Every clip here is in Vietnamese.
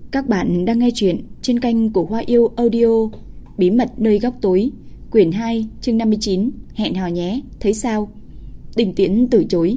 Các bạn đang nghe chuyện trên kênh của Hoa Yêu Audio, Bí mật nơi góc tối, quyển 2, chương 59, hẹn hò nhé, thấy sao? Đình Tiễn từ chối,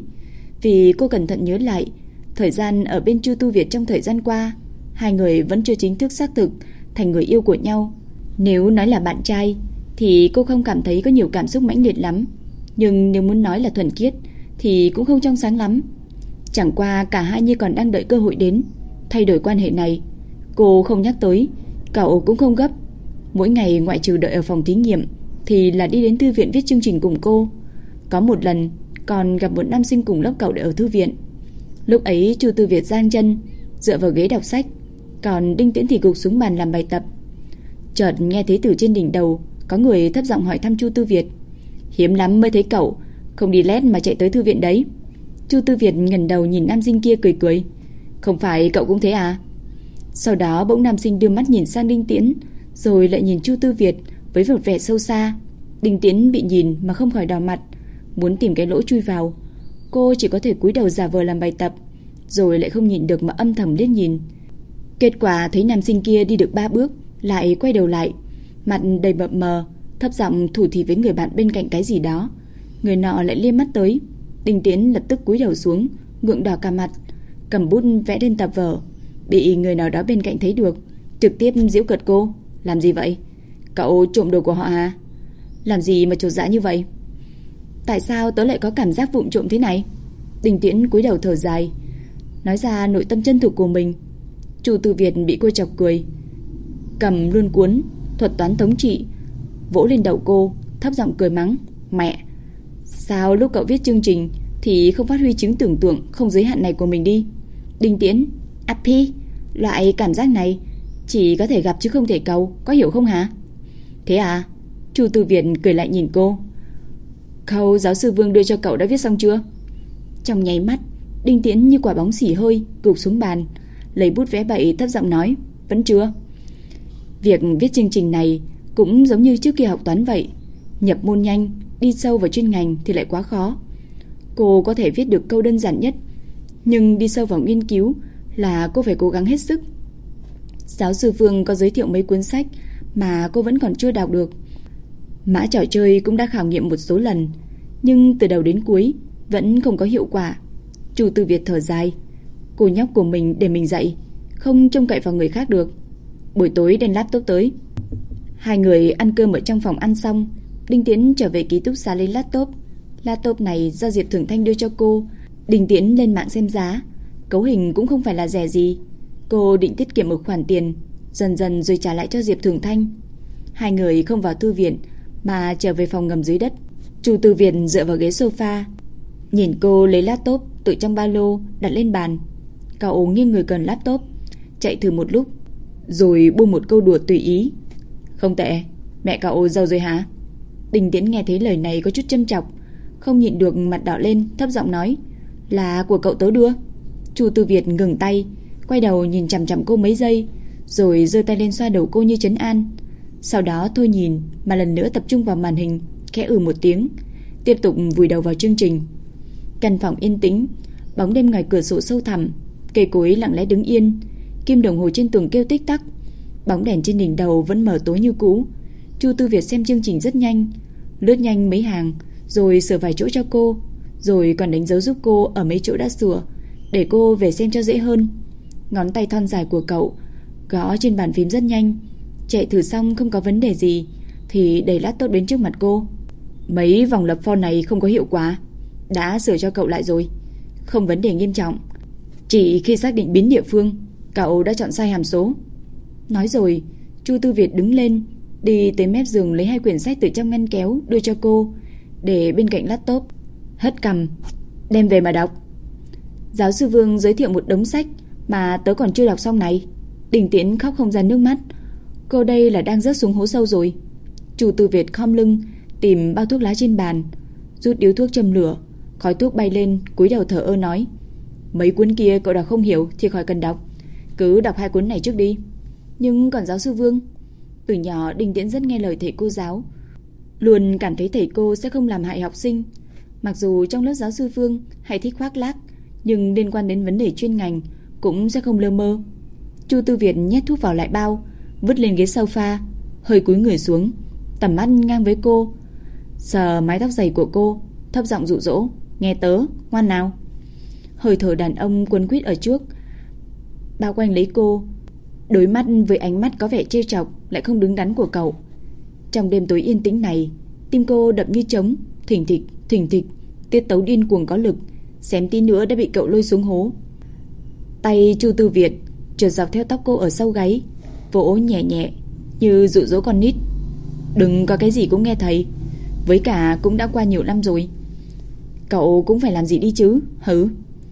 vì cô cẩn thận nhớ lại thời gian ở bên Chu Tu Việt trong thời gian qua, hai người vẫn chưa chính thức xác thực thành người yêu của nhau. Nếu nói là bạn trai thì cô không cảm thấy có nhiều cảm xúc mãnh liệt lắm, nhưng nếu muốn nói là thuần khiết thì cũng không trong sáng lắm. Chẳng qua cả hai như còn đang đợi cơ hội đến thay đổi quan hệ này. Cô không nhắc tới, cậu cũng không gấp. Mỗi ngày ngoại trừ đợi ở phòng thí nghiệm thì là đi đến thư viện viết chương trình cùng cô. Có một lần còn gặp một nam sinh cùng lớp cậu đợi ở thư viện. Lúc ấy Chu Tư Việt giang chân dựa vào ghế đọc sách, còn Đinh Tiễn thì gục xuống bàn làm bài tập. Chợt nghe thấy từ trên đỉnh đầu có người thấp giọng hỏi thăm Chu Tư Việt. Hiếm lắm mới thấy cậu không đi lét mà chạy tới thư viện đấy. Chu Tư Việt ngẩng đầu nhìn nam sinh kia cười cười. Không phải cậu cũng thế à? Sau đó bỗng nam sinh đưa mắt nhìn sang Đinh Tiễn, rồi lại nhìn Chu Tư Việt với một vẻ sâu xa. Đinh Tiễn bị nhìn mà không khỏi đỏ mặt, muốn tìm cái lỗ chui vào. Cô chỉ có thể cúi đầu giả vờ làm bài tập, rồi lại không nhịn được mà âm thầm liếc nhìn. Kết quả thấy nam sinh kia đi được 3 bước lại quay đầu lại, mặt đầy mập mờ, thấp giọng thủ thỉ với người bạn bên cạnh cái gì đó. Người nọ lại liếc mắt tới. Đinh Tiễn lập tức cúi đầu xuống, ngượng đỏ cả mặt, cầm bút vẽ lên tập vở. Bị người nào đó bên cạnh thấy được, trực tiếp giễu cợt cô. Làm gì vậy? Cậu trộm đồ của họ à? Làm gì mà chột dạ như vậy? Tại sao tớ lại có cảm giác vụng trộm thế này? Đinh Tiễn cúi đầu thở dài, nói ra nội tâm chân thực của mình. Chu Tư Việt bị cô chọc cười, cầm luôn cuốn thuật toán thống trị vỗ lên đầu cô, thấp giọng cười mắng. Mẹ, sao lúc cậu viết chương trình thì không phát huy trí tưởng tượng không giới hạn này của mình đi? Đinh Tiễn, Appy, loại cảm giác này chỉ có thể gặp chứ không thể cầu, có hiểu không hả? Thế à? Chu Tư Việt cười lại nhìn cô. Câu giáo sư Vương đưa cho cậu đã viết xong chưa? Trong nháy mắt, Đinh Tiễn như quả bóng xì hơi gục xuống bàn, lấy bút vẽ bậy, thấp giọng nói. Vẫn chưa. Việc viết chương trình này cũng giống như trước kia học toán vậy, nhập môn nhanh, đi sâu vào chuyên ngành thì lại quá khó. Cô có thể viết được câu đơn giản nhất, nhưng đi sâu vào nghiên cứu là cô phải cố gắng hết sức. Giáo sư Phương có giới thiệu mấy cuốn sách mà cô vẫn còn chưa đọc được. Mã trò chơi cũng đã khảo nghiệm một số lần, nhưng từ đầu đến cuối vẫn không có hiệu quả. Chu Tư Việt thở dài. Cô nhóc của mình để mình dạy, không trông cậy vào người khác được. Buổi tối đem laptop tới. Hai người ăn cơm ở trong phòng ăn xong, Đinh Tiễn trở về ký túc xá lấy laptop. Laptop này do Diệp Thường Thanh đưa cho cô. Đinh Tiễn lên mạng xem giá, cấu hình cũng không phải là rẻ gì. Cô định tiết kiệm một khoản tiền, dần dần rồi trả lại cho Diệp Thường Thanh. Hai người không vào thư viện mà trở về phòng ngầm dưới đất. Chu Tư Việt dựa vào ghế sofa, nhìn cô lấy laptop từ trong ba lô đặt lên bàn. Cậu nghiêng người gần laptop, chạy thử một lúc, rồi buông một câu đùa tùy ý. Không tệ, mẹ cậu giàu rồi hả? Đinh Tiễn nghe thấy lời này có chút châm chọc, không nhịn được mặt đỏ lên, thấp giọng nói. Là của cậu tớ đưa. Chu Tư Việt ngừng tay, quay đầu nhìn chằm chằm cô mấy giây, rồi giơ tay lên xoa đầu cô như trấn an. Sau đó thôi nhìn mà lần nữa tập trung vào màn hình, khẽ một tiếng, tiếp tục vùi đầu vào chương trình. Căn phòng yên tĩnh, bóng đêm ngoài cửa sổ sâu thẳm, cây cối lặng lẽ đứng yên, kim đồng hồ trên tường kêu tích tắc, bóng đèn trên đỉnh đầu vẫn mở tối như cũ. Chu Tư Việt xem chương trình rất nhanh, lướt nhanh mấy hàng, rồi sửa vài chỗ cho cô, rồi còn đánh dấu giúp cô ở mấy chỗ đã sửa, để cô về xem cho dễ hơn. Ngón tay thon dài của cậu gõ trên bàn phím rất nhanh. Chạy thử xong không có vấn đề gì thì đẩy laptop đến trước mặt cô. Mấy vòng lập for này không có hiệu quả, đã sửa cho cậu lại rồi, không vấn đề nghiêm trọng. Chỉ khi xác định biến địa phương, cậu đã chọn sai hàm số. Nói rồi, Chu Tư Việt đứng lên, đi tới mép giường lấy hai quyển sách từ trong ngăn kéo đưa cho cô, để bên cạnh laptop, hất cằm. Đem về mà đọc. Giáo sư Vương giới thiệu một đống sách mà tớ còn chưa đọc xong này. Đinh Tiễn khóc không ra nước mắt. Cô đây là đang rớt xuống hố sâu rồi. Chu Tư Việt khom lưng tìm bao thuốc lá trên bàn, rút điếu thuốc châm lửa, khói thuốc bay lên, cúi đầu thở ơ nói. Mấy cuốn kia cậu đọc không hiểu thì khỏi cần đọc, cứ đọc hai cuốn này trước đi. Nhưng còn giáo sư Vương? Từ nhỏ Đinh Tiễn rất nghe lời thầy cô giáo, luôn cảm thấy thầy cô sẽ không làm hại học sinh. Mặc dù trong lớp giáo sư Vương hay thích khoác lác, nhưng liên quan đến vấn đề chuyên ngành cũng sẽ không lơ mơ. Chu Tư Việt nhét thuốc vào lại bao, vứt lên ghế sofa, hơi cúi người xuống, tầm mắt ngang với cô, sờ mái tóc dày của cô, thấp giọng dụ dỗ, nghe tớ, ngoan nào. Hơi thở đàn ông quấn quýt ở trước, bao quanh lấy cô, đối mắt với ánh mắt có vẻ trêu chọc lại không đứng đắn của cậu. Trong đêm tối yên tĩnh này, tim cô đập như trống, thình thịch, tiết tấu điên cuồng có lực, xém tí nữa đã bị cậu lôi xuống hố. Tay Chu Tư Việt trượt dọc theo tóc cô ở sau gáy, vỗ nhẹ nhẹ như dụ dỗ con nít. Đừng có cái gì cũng nghe thầy, với cả cũng đã qua nhiều năm rồi, cậu cũng phải làm gì đi chứ, hử?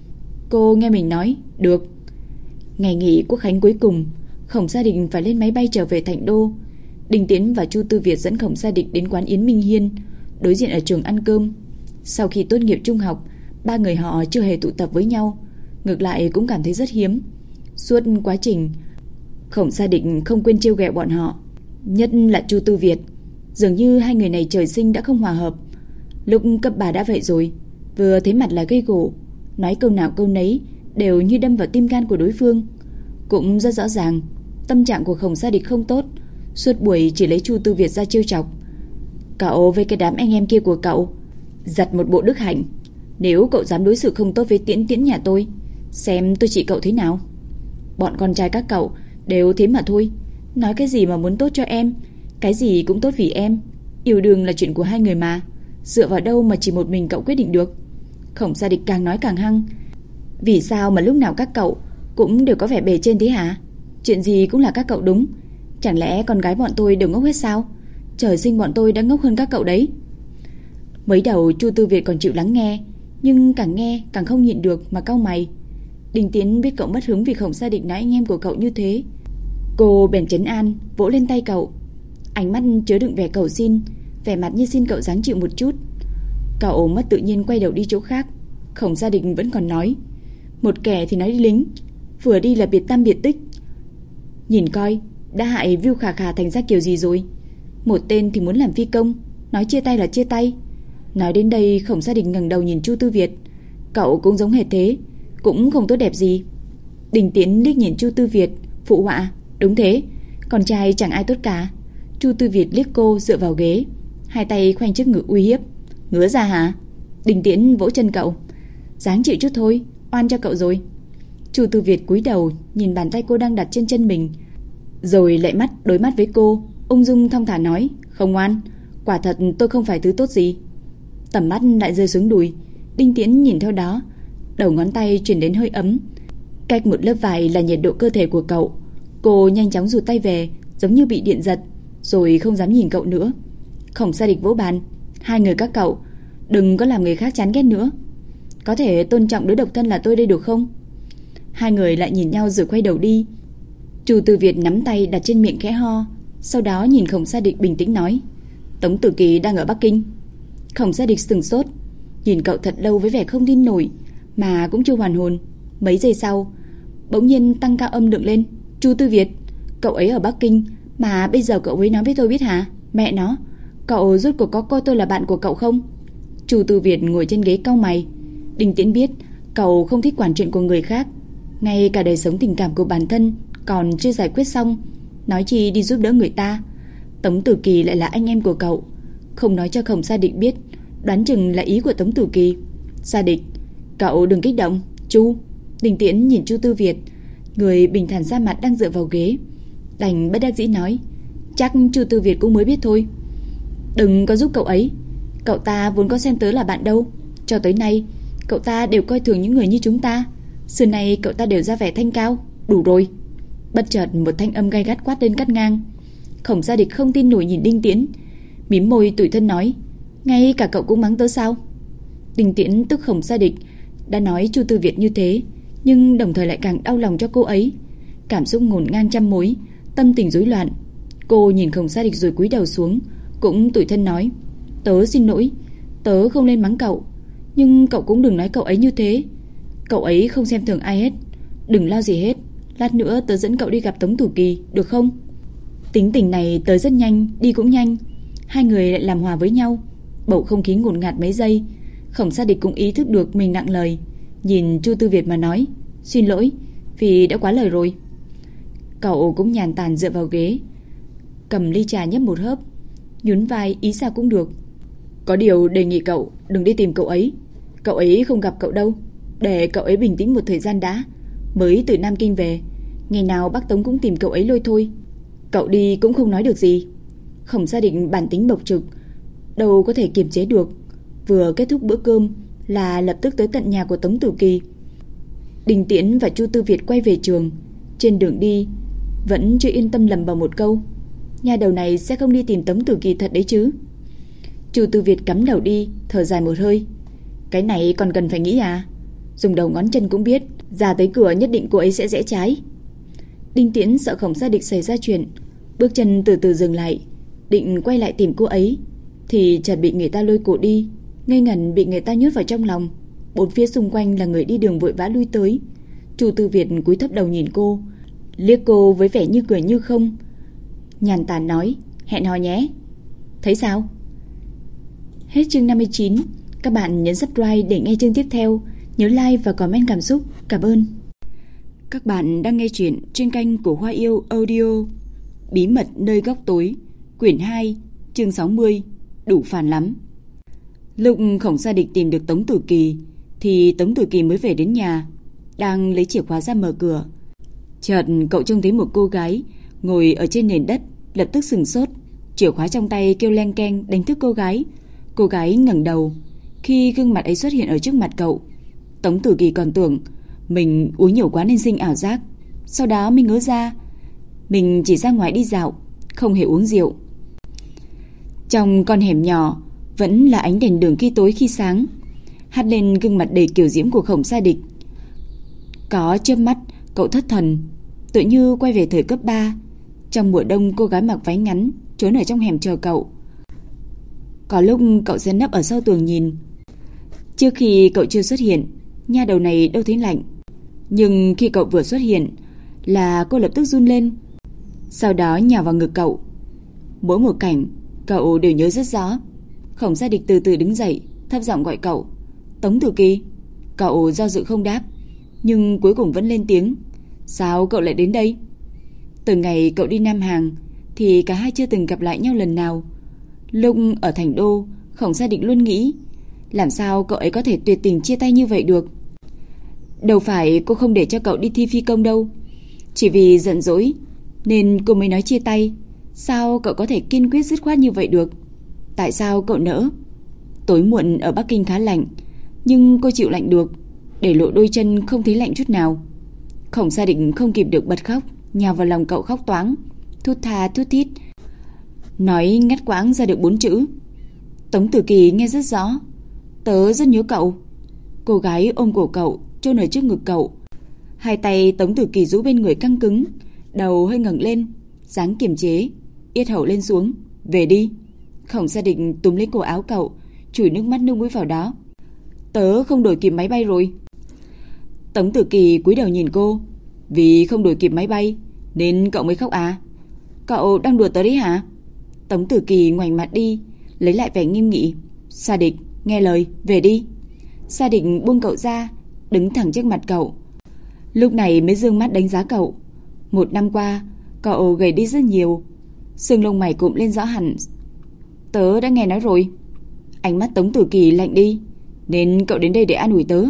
Cô nghe mình nói, được. Ngày nghỉ Quốc khánh cuối cùng, Khổng Gia Định phải lên máy bay trở về Thành Đô. Đinh Tiến và Chu Tư Việt dẫn Khổng Gia Định đến quán Yến Minh Hiên, đối diện ở trường ăn cơm. Sau khi tốt nghiệp trung học, ba người họ chưa hề tụ tập với nhau, ngược lại cũng cảm thấy rất hiếm. Suốt quá trình, Khổng Gia Định không quên trêu ghẹo bọn họ, nhất là Chu Tư Việt. Dường như hai người này trời sinh đã không hòa hợp. Lúc cấp 3 đã vậy rồi, vừa thấy mặt là gây gổ, nói câu nào câu nấy đều như đâm vào tim gan của đối phương. Cũng rất rõ ràng, tâm trạng của Khổng Gia Định không tốt, suốt buổi chỉ lấy Chu Tư Việt ra trêu chọc. Cậu với cái đám anh em kia của cậu giặt một bộ đức hạnh, nếu cậu dám đối xử không tốt với Tiễn Tiễn nhà tôi, xem tôi trị cậu thế nào. Bọn con trai các cậu đều thế mà thôi, nói cái gì mà muốn tốt cho em, cái gì cũng tốt vì em. Yêu đương là chuyện của hai người mà, dựa vào đâu mà chỉ một mình cậu quyết định được. Khổng Gia Định càng nói càng hăng. Vì sao mà lúc nào các cậu cũng đều có vẻ bề trên thế hả? Chuyện gì cũng là các cậu đúng, chẳng lẽ con gái bọn tôi đều ngốc hết sao? Trời sinh bọn tôi đã ngốc hơn các cậu đấy. Mới đầu Chu Tư Việt còn chịu lắng nghe, nhưng càng nghe càng không nhịn được mà cau mày. Đinh Tiến biết cậu mất hứng vì Khổng Gia Định nói anh em của cậu như thế, cô bèn trấn an, vỗ lên tay cậu, ánh mắt chứa đựng vẻ cầu xin, vẻ mặt như xin cậu dáng chịu một chút. Cậu mất tự nhiên quay đầu đi chỗ khác. Khổng Gia Định vẫn còn nói, một kẻ thì nói đi lính, vừa đi là biệt tam biệt tích, nhìn coi đã hại Viu Khả Khả thành ra kiểu gì rồi. Một tên thì muốn làm phi công, nói chia tay là chia tay. Nói đến đây Khổng Gia Định ngẩng đầu nhìn Chu Tư Việt, cậu cũng giống hệt thế, cũng không tốt đẹp gì. Đình Tiến liếc nhìn Chu Tư Việt, phụ họa, đúng thế, con trai chẳng ai tốt cả. Chu Tư Việt liếc cô dựa vào ghế, hai tay khoanh trước ngực uy hiếp, ngứa ra hả? Đình Tiến vỗ chân cậu, dáng chịu chút thôi, oan cho cậu rồi. Chu Tư Việt cúi đầu nhìn bàn tay cô đang đặt trên chân mình, rồi lại đối mắt với cô, ung dung thong thả nói, không oan, quả thật tôi không phải thứ tốt gì. Tầm mắt lại rơi xuống đùi, Đinh Tiến nhìn theo đó, đầu ngón tay truyền đến hơi ấm, cách một lớp vải là nhiệt độ cơ thể của cậu. Cô nhanh chóng rụt tay về, giống như bị điện giật, rồi không dám nhìn cậu nữa. Khổng Gia Định vỗ bàn, hai người các cậu đừng có làm người khác chán ghét nữa, có thể tôn trọng đứa độc thân là tôi đây được không? Hai người lại nhìn nhau rồi quay đầu đi. Chu Tư Việt nắm tay đặt trên miệng khẽ ho, sau đó nhìn Khổng Gia Định bình tĩnh nói, Tống Tử Kỳ đang ở Bắc Kinh. Khổng Gia Định sừng sốt, nhìn cậu thật lâu với vẻ không tin nổi, mà cũng chưa hoàn hồn. Mấy giây sau, bỗng nhiên tăng cao âm lượng lên, Chu Tư Việt, cậu ấy ở Bắc Kinh mà bây giờ cậu ấy nói với tôi biết hả? Mẹ nó, cậu rốt cuộc có coi tôi là bạn của cậu không? Chu Tư Việt ngồi trên ghế cau mày. Đinh Tiễn biết cậu không thích quản chuyện của người khác, ngay cả đời sống tình cảm của bản thân còn chưa giải quyết xong, nói chi đi giúp đỡ người ta. Tống Tử Kỳ lại là anh em của cậu, không nói cho Khổng Gia Định biết, đoán chừng là ý của Tống Tử Kỳ. Gia Định, cậu đừng kích động. Chu. Đinh Tiễn nhìn Chu Tư Việt, người bình thản ra mặt đang dựa vào ghế, đành bất đắc dĩ nói, chắc Chu Tư Việt cũng mới biết thôi. Đừng có giúp cậu ấy, cậu ta vốn có xem tớ là bạn đâu. Cho tới nay cậu ta đều coi thường những người như chúng ta, xưa nay cậu ta đều ra vẻ thanh cao. Đủ rồi. Bất chợt một thanh âm gay gắt quát lên cắt ngang. Khổng Gia Định không tin nổi nhìn Đinh Tiễn, mím môi tủi thân nói, ngay cả cậu cũng mắng tớ sao? Đinh Tiễn tức Khổng Gia Định đã nói Chu Tư Việt như thế, nhưng đồng thời lại càng đau lòng cho cô ấy, cảm xúc ngổn ngang trăm mối, tâm tình rối loạn. Cô nhìn Khổng Gia Định rồi cúi đầu xuống, cũng tủi thân nói, tớ xin lỗi, tớ không nên mắng cậu, nhưng cậu cũng đừng nói cậu ấy như thế. Cậu ấy không xem thường ai hết, đừng lo gì hết, lát nữa tớ dẫn cậu đi gặp Tống Tử Kỳ, được không? Tính tình này tới rất nhanh, đi cũng nhanh. Hai người lại làm hòa với nhau. Bầu không khí ngột ngạt mấy giây. Khổng Gia Định cũng ý thức được mình nặng lời, nhìn Chu Tư Việt mà nói, xin lỗi vì đã quá lời rồi. Cậu cũng nhàn tản dựa vào ghế, cầm ly trà nhấp một hớp, nhún vai ý sao cũng được. Có điều đề nghị cậu đừng đi tìm cậu ấy. Cậu ấy không gặp cậu đâu. Để cậu ấy bình tĩnh một thời gian đã. Mới từ Nam Kinh về, ngày nào bác Tống cũng tìm cậu ấy lôi thôi. Cậu đi cũng không nói được gì. Khổng Gia Định bản tính bộc trực, đâu có thể kiềm chế được. Vừa kết thúc bữa cơm là lập tức tới tận nhà của Tống Tử Kỳ. Đinh Tiễn và Chu Tư Việt quay về trường. Trên đường đi vẫn chưa yên tâm lẩm bẩm một câu: nhà đầu này sẽ không đi tìm Tống Tử Kỳ thật đấy chứ. Chu Tư Việt cắm đầu đi, thở dài một hơi. Cái này còn cần phải nghĩ à? Dùng đầu ngón chân cũng biết, ra tới cửa nhất định cô ấy sẽ rẽ trái. Đinh Tiễn sợ Khổng Gia Định xảy ra chuyện, bước chân từ từ dừng lại, định quay lại tìm cô ấy, thì chợt bị người ta lôi cổ đi, ngây ngẩn bị người ta nhốt vào trong lòng. Bốn phía xung quanh là người đi đường vội vã lui tới. Chu Tư Việt cúi thấp đầu nhìn cô, liếc cô với vẻ như cười như không, nhàn tản nói: hẹn hò nhé. Thấy sao? Hết chương 59. Các bạn nhấn subscribe để nghe chương tiếp theo. Nhớ like và comment cảm xúc. Cảm ơn. Các bạn đang nghe chuyện trên kênh của Hoa Yêu Audio. Bí mật nơi góc tối, quyển 2, chương 60. Đủ phản lắm. Lúc Khổng Gia Định tìm được Tống Tử Kỳ thì Tống Tử Kỳ mới về đến nhà, đang lấy chìa khóa ra mở cửa. Chợt cậu trông thấy một cô gái ngồi ở trên nền đất, lập tức sửng sốt. Chìa khóa trong tay kêu leng keng đánh thức cô gái. Cô gái ngẩng đầu, khi gương mặt ấy xuất hiện ở trước mặt cậu, Tống Tử Kỳ còn tưởng mình uống nhiều quá nên sinh ảo giác. Sau đó mình ngớ ra mình chỉ ra ngoài đi dạo, không hề uống rượu. Trong con hẻm nhỏ vẫn là ánh đèn đường khi tối khi sáng, hắt lên gương mặt đầy kiều diễm của Khổng Gia Định. Có chớp mắt cậu thất thần, tự như quay về thời cấp 3. Trong mùa đông cô gái mặc váy ngắn trốn ở trong hẻm chờ cậu. Có lúc cậu sẽ nấp ở sau tường nhìn. Trước khi cậu chưa xuất hiện, nha đầu này đâu thấy lạnh, nhưng khi cậu vừa xuất hiện là cô lập tức run lên, sau đó nhào vào ngực cậu. Mỗi một cảnh cậu đều nhớ rất rõ. Khổng Gia Định từ từ đứng dậy, thấp giọng gọi cậu: Tống Tử Kỳ. Cậu do dự không đáp, nhưng cuối cùng vẫn lên tiếng: sao cậu lại đến đây? Từ ngày cậu đi Nam Hàng thì cả hai chưa từng gặp lại nhau lần nào. Lúc ở thành đô, Khổng Gia Định luôn nghĩ làm sao cậu ấy có thể tuyệt tình chia tay như vậy được. Đâu phải cô không để cho cậu đi thi phi công đâu, chỉ vì giận dỗi nên cô mới nói chia tay. Sao cậu có thể kiên quyết dứt khoát như vậy được? Tại sao cậu nỡ? Tối muộn ở Bắc Kinh khá lạnh, nhưng cô chịu lạnh được, để lộ đôi chân không thấy lạnh chút nào. Khổng Gia Định không kịp được bật khóc, nhào vào lòng cậu khóc toáng, thút tha thút thít, nói ngắt quãng ra được 4 chữ. Tống Tử Kỳ nghe rất rõ: tớ rất nhớ cậu. Cô gái ôm cổ cậu, chôn ở trước ngực cậu. Hai tay Tống Tử Kỳ rũ bên người căng cứng, đầu hơi ngẩng lên, dáng kiềm chế, yết hầu lên xuống. Về đi. Khổng Gia Định túm lấy cổ áo cậu, chùi nước mắt nước mũi vào đó. Tớ không đổi kịp máy bay rồi. Tống Tử Kỳ cúi đầu nhìn cô. Vì không đổi kịp máy bay nên cậu mới khóc à? Cậu đang đùa tớ đấy hả? Tống Tử Kỳ ngoảnh mặt đi, lấy lại vẻ nghiêm nghị. Sa Định, nghe lời, về đi. Sa Định buông cậu ra, đứng thẳng trước mặt cậu, lúc này mới dương mắt đánh giá cậu. 1 năm qua cậu gầy đi rất nhiều, xương lông mày cụm lên rõ hẳn. Tớ đã nghe nói rồi. Ánh mắt Tống Tử Kỳ lạnh đi. Nên cậu đến đây để an ủi tớ?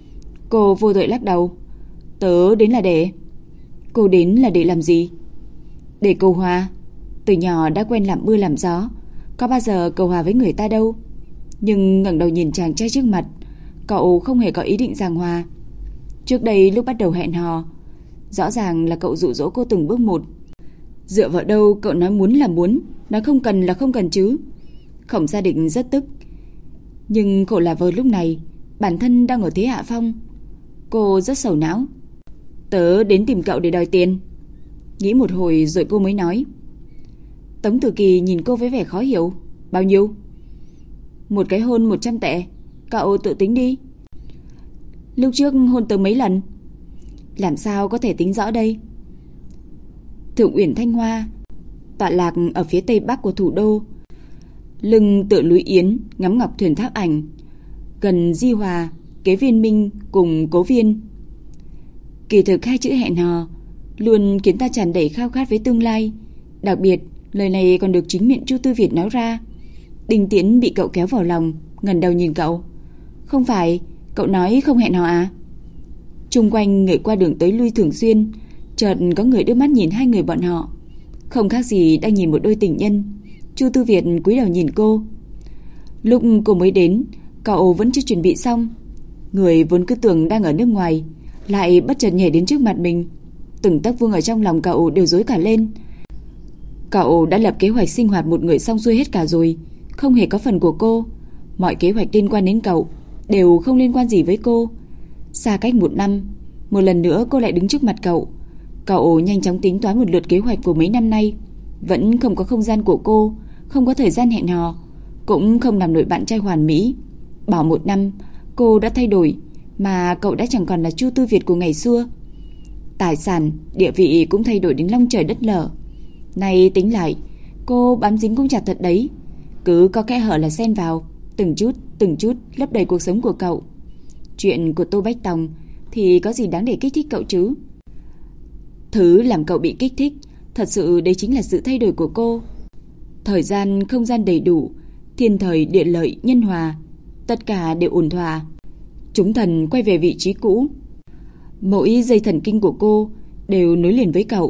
Cô vô tội lắc đầu. Tớ đến là để... Cô đến là để làm gì? Để cầu hòa. Từ nhỏ đã quen làm mưa làm gió, có bao giờ cầu hòa với người ta đâu. Nhưng ngẩng đầu nhìn chàng trai trước mặt, cậu không hề có ý định giảng hòa. Trước đây lúc bắt đầu hẹn hò, rõ ràng là cậu dụ dỗ cô từng bước một. Dựa vào đâu cậu nói muốn là muốn, nói không cần là không cần chứ? Khổng Gia Định rất tức, nhưng khổ là vợ lúc này bản thân đang ở thế hạ phong. Cô rất sầu não. Tớ đến tìm cậu để đòi tiền. Nghĩ một hồi rồi cô mới nói. Tống Tử Kỳ nhìn cô với vẻ khó hiểu. Bao nhiêu? Một cái hôn 100 tệ. Cậu tự tính đi. Lúc trước hôn tớ mấy lần? Làm sao có thể tính rõ đây? Thượng Uyển Thanh Hoa tọa lạc ở phía tây bắc của thủ đô, lưng tựa núi Yến, ngắm ngọc thuyền thác ảnh, gần Di Hòa, Kế Viên Minh cùng Cố Viên. Kỳ thực hai chữ hẹn hò luôn khiến ta tràn đầy khao khát với tương lai. Đặc biệt, lời này còn được chính miệng Chu Tư Việt nói ra. Đinh Tiễn bị cậu kéo vào lòng, ngẩng đầu nhìn cậu. Không phải, cậu nói không hẹn hò à? Xung quanh người qua đường tới lui thường xuyên, chợt có người đưa mắt nhìn hai người bọn họ, không khác gì đang nhìn một đôi tình nhân. Chu Tư Việt cúi đầu nhìn cô. Lúc cô mới đến, cậu vẫn chưa chuẩn bị xong. Người vốn cứ tưởng đang ở nước ngoài lại bất chợt nhảy đến trước mặt mình. Từng tấc vương ở trong lòng cậu đều rối cả lên. Cậu đã lập kế hoạch sinh hoạt một người xong xuôi hết cả rồi, không hề có phần của cô. Mọi kế hoạch liên quan đến cậu đều không liên quan gì với cô. Xa cách 1 năm, một lần nữa cô lại đứng trước mặt cậu. Cậu nhanh chóng tính toán một lượt kế hoạch của mấy năm nay. Vẫn không có không gian của cô, không có thời gian hẹn hò, cũng không làm nổi bạn trai hoàn mỹ. Bỏ 1 năm, cô đã thay đổi, mà cậu đã chẳng còn là Chu Tư Việt của ngày xưa. Tài sản, địa vị cũng thay đổi đến long trời đất lở. Nay tính lại, cô bám dính cũng chặt thật đấy. Cứ có kẽ hở là xen vào, từng chút lấp đầy cuộc sống của cậu. Chuyện của Tô Bách Tòng thì có gì đáng để kích thích cậu chứ? Thứ làm cậu bị kích thích thật sự đấy chính là sự thay đổi của cô. Thời gian, không gian đầy đủ, thiên thời, địa lợi, nhân hòa, tất cả đều ổn thỏa. Chúng thần quay về vị trí cũ. Mỗi dây thần kinh của cô đều nối liền với cậu.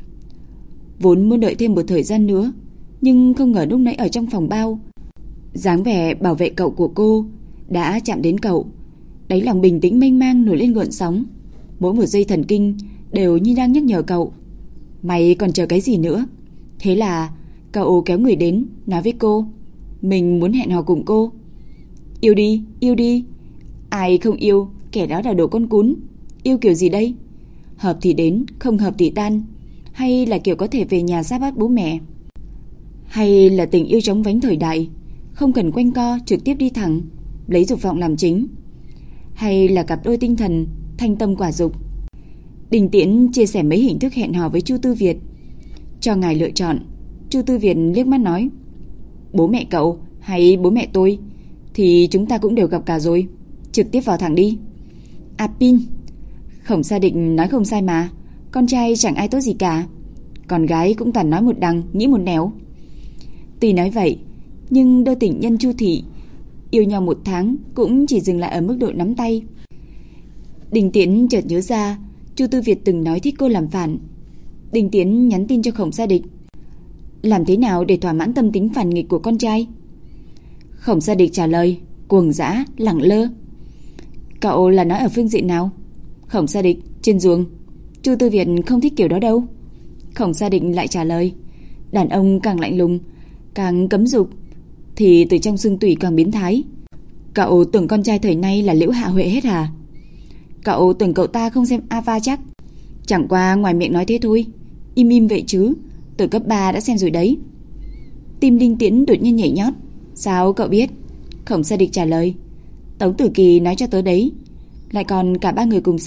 Vốn muốn đợi thêm một thời gian nữa, nhưng không ngờ lúc nãy ở trong phòng bao, dáng vẻ bảo vệ cậu của cô đã chạm đến cậu. Đáy lòng bình tĩnh mênh mang nổi lên gợn sóng. Mỗi một dây thần kinh đều như đang nhắc nhở cậu, mày còn chờ cái gì nữa? Thế là cậu kéo người đến, nói với cô, mình muốn hẹn hò cùng cô. Yêu đi, yêu đi. Ai không yêu, kẻ đó là đồ con cún. Yêu kiểu gì đây? Hợp thì đến, không hợp thì tan. Hay là kiểu có thể về nhà giáp bát bố mẹ? Hay là tình yêu chóng vánh thời đại, không cần quanh co, trực tiếp đi thẳng, lấy dục vọng làm chính? Hay là cặp đôi tinh thần, thanh tâm quả dục? Đình Tiễn chia sẻ mấy hình thức hẹn hò với Chu Tư Việt, cho ngài lựa chọn. Chu Tư Việt liếc mắt nói, bố mẹ cậu hay bố mẹ tôi thì chúng ta cũng đều gặp cả rồi, trực tiếp vào thẳng đi. Pin. Khổng Sa Định nói không sai mà, con trai chẳng ai tốt gì cả, con gái cũng toàn nói một đằng nghĩ một nẻo. Tuy nói vậy, nhưng đôi tình nhân Chu thị yêu nhau 1 tháng cũng chỉ dừng lại ở mức độ nắm tay. Đình Tiễn chợt nhớ ra Chu Tư Việt từng nói thích cô làm phản. Đình Tiễn nhắn tin cho Khổng Sa Địch, làm thế nào để thỏa mãn tâm tính phản nghịch của con trai? Khổng Sa Địch trả lời, cuồng dã, lẳng lơ. Cậu là nói ở phương diện nào? Khổng Sa Địch, trên giường. Chu Tư Việt không thích kiểu đó đâu. Khổng Sa Địch lại trả lời, đàn ông càng lạnh lùng, càng cấm dục, thì từ trong xương tủy càng biến thái. Cậu tưởng con trai thời nay là Liễu Hạ Huệ hết hả? Cậu tưởng cậu ta không xem Ava chắc? Chẳng qua ngoài miệng nói thế thôi, im im vậy chứ, từ cấp 3 đã xem rồi đấy. Tim Đinh Tiễn đột nhiên nhảy nhót. Sao cậu biết? Khổng Sa Địch trả lời, Tống Tử Kỳ nói cho tớ đấy. Lại còn cả 3 người cùng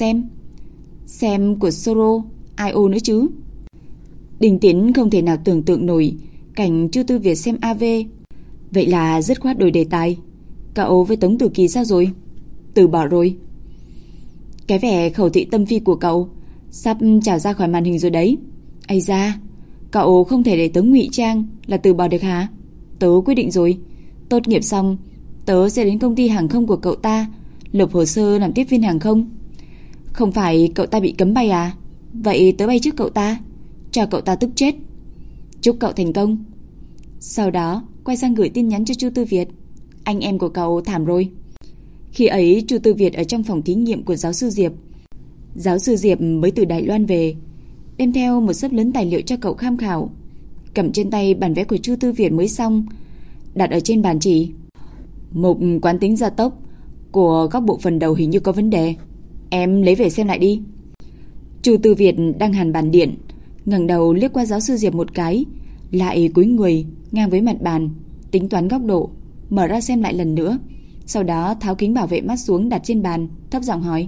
xem của Soro IO nữa chứ. Đinh Tiễn không thể nào tưởng tượng nổi cảnh Chu Tư Việt xem AV. Vậy là dứt khoát đổi đề tài. Cậu với Tống Tử Kỳ sao rồi? Từ bỏ rồi. Cái vẻ khẩu thị tâm phi của cậu sắp trào ra khỏi màn hình rồi đấy. Ây da, cậu không thể để tớ ngụy trang là từ bỏ được hả? Tớ quyết định rồi, tốt nghiệp xong tớ sẽ đến công ty hàng không của cậu ta nộp hồ sơ làm tiếp viên hàng không. Không phải cậu ta bị cấm bay à? Vậy tớ bay trước cậu ta, cho cậu ta tức chết. Chúc cậu thành công. Sau đó quay sang gửi tin nhắn cho Chu Tư Việt, anh em của cậu thảm rồi. Khi ấy Chu Tư Việt ở trong phòng thí nghiệm của giáo sư Diệp. Giáo sư Diệp mới từ Đài Loan về, đem theo một xấp lớn tài liệu cho cậu tham khảo. Cầm trên tay bản vẽ của Chu Tư Việt mới xong, đặt ở trên bàn chỉ. Mục quán tính gia tốc của góc bộ phần đầu hình như có vấn đề, em lấy về xem lại đi. Chu Tư Việt đang hàn bàn điện, ngẩng đầu liếc qua giáo sư Diệp một cái, lại cúi người ngang với mặt bàn, tính toán góc độ, mở ra xem lại lần nữa. Sau đó tháo kính bảo vệ mắt xuống đặt trên bàn, thấp giọng hỏi,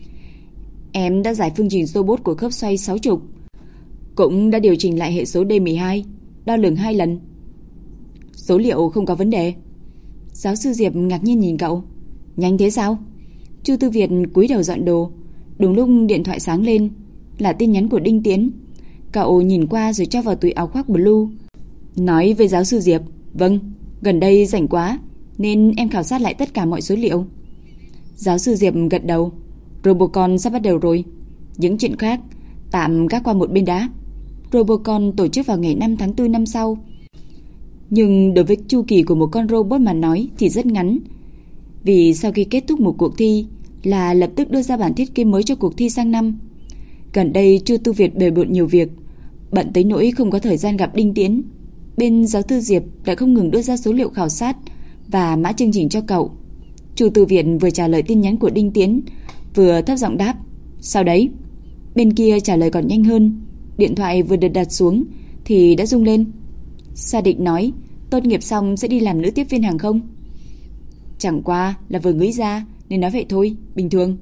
em đã giải phương trình robot của khớp xoay 60, cũng đã điều chỉnh lại hệ số D12, đo lường 2 lần. Số liệu không có vấn đề. Giáo sư Diệp ngạc nhiên nhìn cậu, nhanh thế sao? Chu Tư Việt cúi đầu dọn đồ. Đúng lúc điện thoại sáng lên, là tin nhắn của Đinh Tiến. Cậu nhìn qua rồi cho vào túi áo khoác blue. Nói với giáo sư Diệp, vâng, gần đây rảnh quá nên em khảo sát lại tất cả mọi số liệu. Giáo sư Diệp gật đầu. Robocon sắp bắt đầu rồi. Những chuyện khác tạm gác qua một bên đã. Robocon tổ chức vào ngày 5 tháng 4 năm sau. Nhưng đối với chu kỳ của một con robot mà nói thì rất ngắn. Vì sau khi kết thúc một cuộc thi là lập tức đưa ra bản thiết kế mới cho cuộc thi sang năm. Gần đây Chu Tu Việt bề bộn nhiều việc, bận tới nỗi không có thời gian gặp Đinh Tiến. Bên giáo sư Diệp lại không ngừng đưa ra số liệu khảo sát và mã chương trình cho cậu. Chu Tu Việt vừa trả lời tin nhắn của Đinh Tiến, vừa thấp giọng đáp: "Sao đấy?" Bên kia trả lời còn nhanh hơn. Điện thoại vừa được đặt xuống thì đã rung lên. Sa Định nói: "Tốt nghiệp xong sẽ đi làm nữ tiếp viên hàng không." Chẳng qua là vừa nghĩ ra nên nói vậy thôi, bình thường.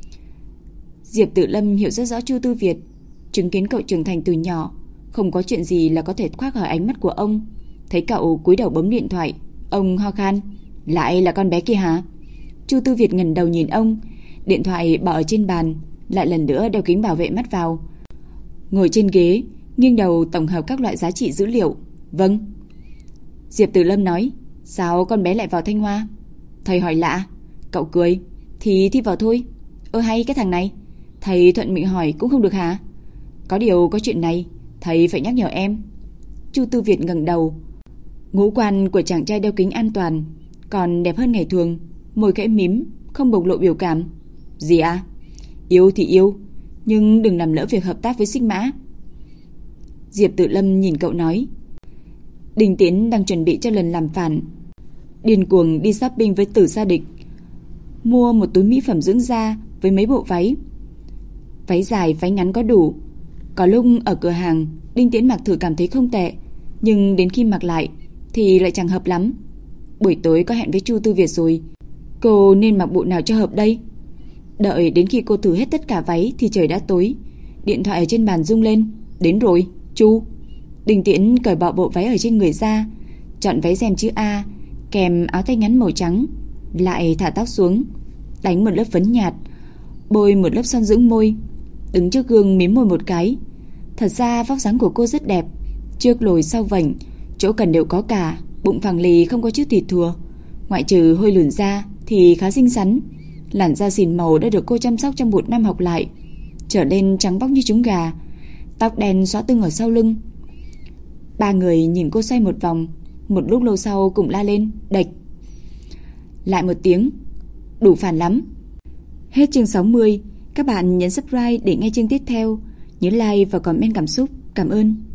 Diệp Tử Lâm hiểu rất rõ Chu Tu Việt, chứng kiến cậu trưởng thành từ nhỏ, không có chuyện gì là có thể thoát khỏi ánh mắt của ông. Thấy cậu cúi đầu bấm điện thoại, ông ho khan: "Lại là con bé kia hả?" Chu Tu Việt ngẩng đầu nhìn ông, điện thoại bỏ ở trên bàn, lại lần nữa đeo kính bảo vệ mắt vào. Ngồi trên ghế, nghiêng đầu tổng hợp các loại giá trị dữ liệu. "Vâng." Diệp Tử Lâm nói: "Sao con bé lại vào Thanh Hoa?" Thầy hỏi lạ. Cậu cười: "Thì thi vào thôi." Hay cái thằng này, thầy thuận miệng hỏi cũng không được hả?" "Có điều có chuyện này, thầy phải nhắc nhở em." Chu Tu Việt ngẩng đầu. Ngũ quan của chàng trai đeo kính an toàn còn đẹp hơn ngày thường, môi khẽ mím, không bộc lộ biểu cảm. "Gì à?" "Yêu thì yêu, nhưng đừng làm lỡ việc hợp tác với Sigma." Diệp Tử Lâm nhìn cậu nói: "Đinh Tiến đang chuẩn bị cho lần làm phản, điên cuồng đi shopping với Tử Sa Địch, mua một túi mỹ phẩm dưỡng da với mấy bộ váy. Váy dài, váy ngắn có đủ. Có lúc ở cửa hàng, Đinh Tiến mặc thử cảm thấy không tệ, nhưng đến khi mặc lại thì lại chẳng hợp lắm. Buổi tối có hẹn với Chu Tu Việt rồi, cô nên mặc bộ nào cho hợp đây?" Đợi đến khi cô thử hết tất cả váy thì trời đã tối. Điện thoại ở trên bàn rung lên. "Đến rồi, Chu." Đinh Tiến cởi bỏ bộ váy ở trên người ra, chọn váy ren chữ A kèm áo tay ngắn màu trắng, lại thả tóc xuống, đánh một lớp phấn nhạt, bôi một lớp son dưỡng môi, đứng trước gương mím môi một cái. Thật ra vóc dáng của cô rất đẹp, trước lồi sau vảnh, chỗ cần đều có cả, bụng phẳng lì không có chút thịt thùa, ngoại trừ hơi lùn da thì khá xinh xắn. Làn da xìn màu đã được cô chăm sóc trong một năm học lại, trở nên trắng bóc như trứng gà, tóc đen xõa tưng ở sau lưng. Ba người nhìn cô xoay một vòng, một lúc lâu sau cùng la lên: "Đệch!" Lại một tiếng: "Đủ phản lắm." Hết chương 60. Các bạn nhấn subscribe để nghe chương tiếp theo. Nhớ like và comment cảm xúc. Cảm ơn.